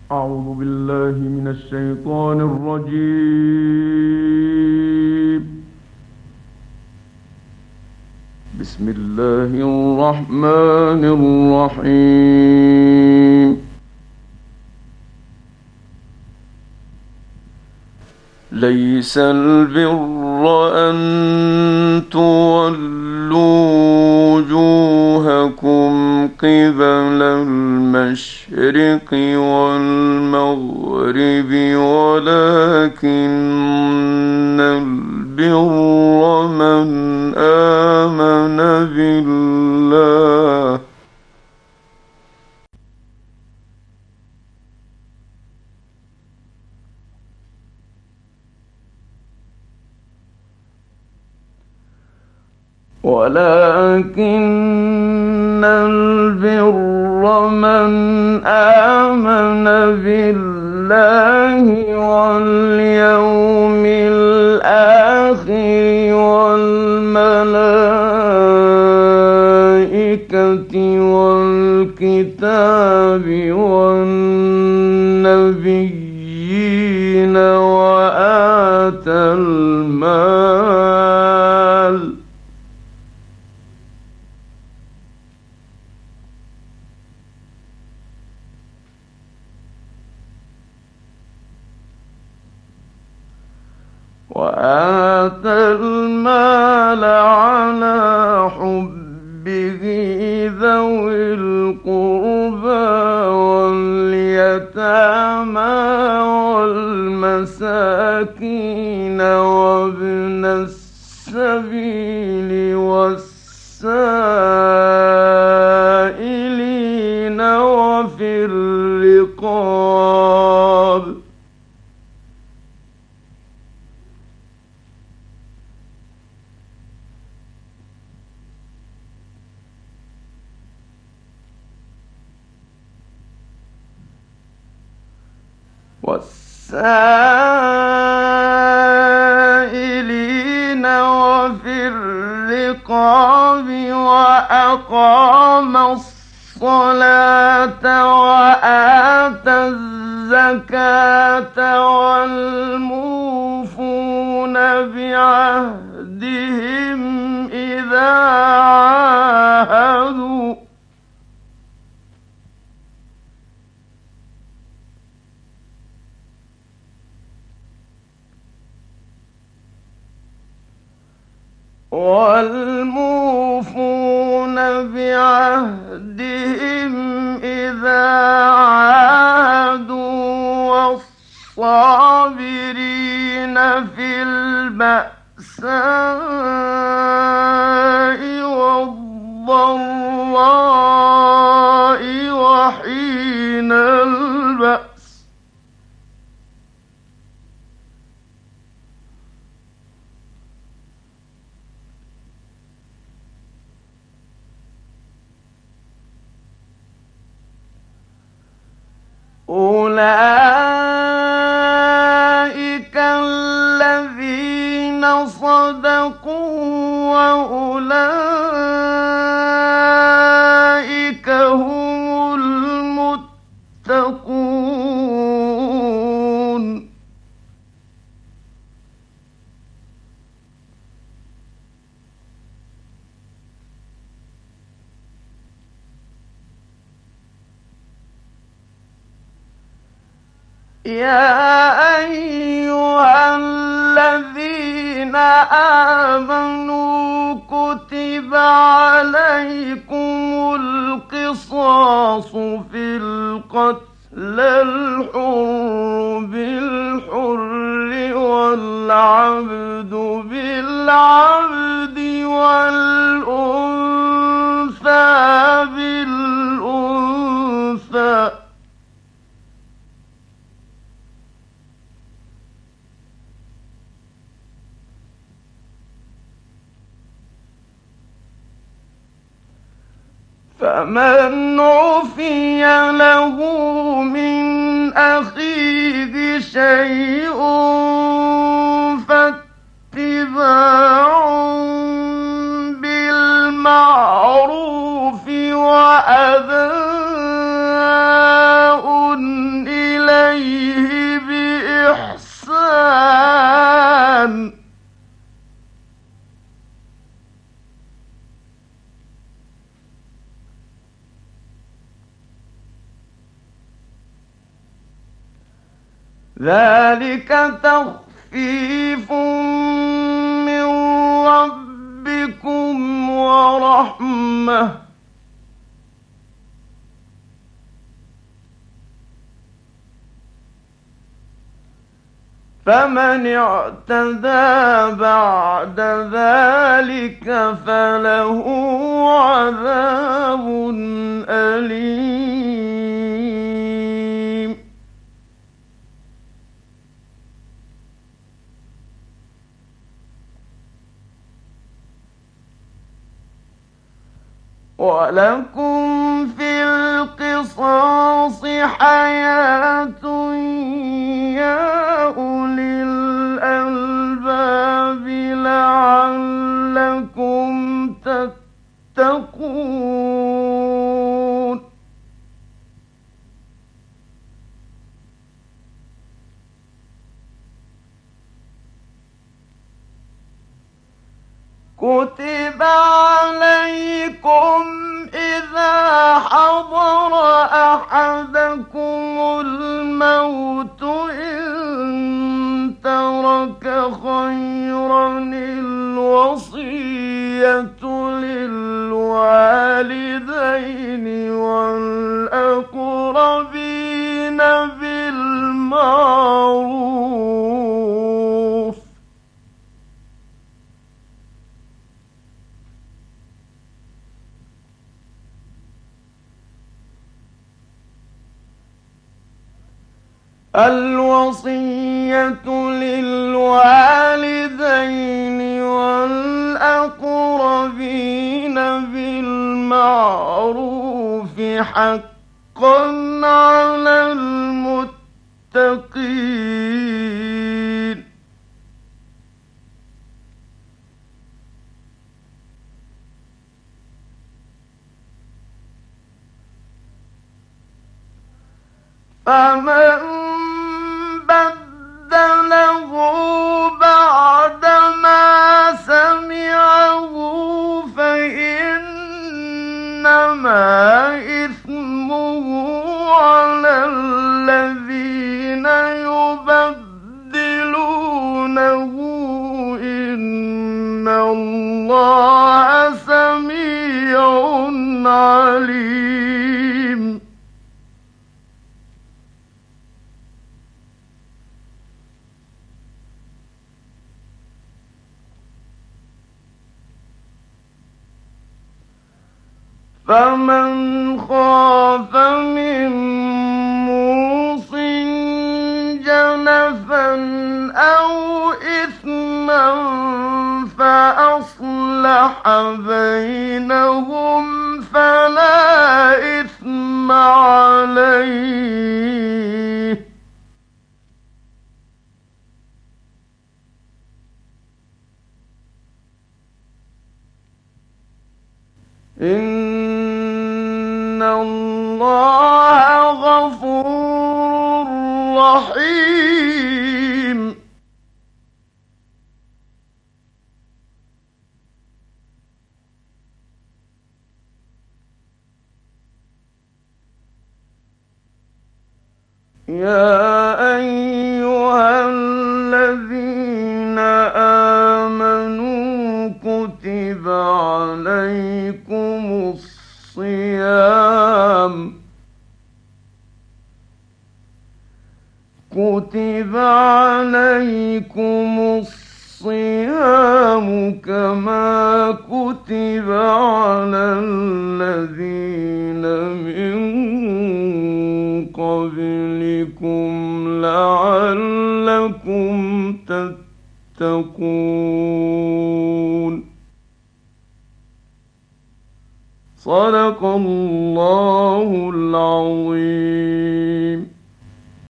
أعوذ بالله من الشيطان الرجيم. بسم الله الرحمن الرحيم. ليس البر أن تولوا وجوهكم قبل المشرق والمغرب، ولكن البر من آمن بالله ولكن البر من آمن بالله واليوم الآخر والملائكة والكتاب والنبيين وآتى المال على حبه ذوي القربى واليتامى والمساكين وابن السبيل والسائلين وفي الرقاب وفي الرقاب وأقام الصلاة وآتى الزكاة والموفون بعهدهم إذا عاهدوا والصابرين في البأساء والضراء وحين البأس أولئك الذين صدقوا وأولئك هم المتقون يا أيها الذين آمنوا كتب عليكم القصاص في القتل، الحر بالحر والعبد بالعبد والأنثى بالأنثى فمن عفي له من أخيه شيء فاتباع بالمعروف وأداء إلى ذلك تخفيف من ربكم ورحمة، فمن اعتدى بعد ذلك فله عذاب أليم. ولكم في القصاص حياة يا أولي الألباب لعلكم تتقون. كتب عليكم إذا حضر أحدكم الموت إن ترك خيرا الوصية للوالدين والأقربين بالمعروف. الوصية للوالدين والأقربين بالمعروف حقا على المتقين. فمن بدله بعدما سمعه فإنما إثمه على الذين يبدلونه، إن الله سميع عليم. فمن خاف من موص جنفا أو إثما فأصلح بينهم فلا إثم عليه. إن الله غفور رحيم. يا أيها الذين آمنوا كتب عليكم الصيام كما كتب على الذين من قبلكم لعلكم تتقون. صدق الله العظيم.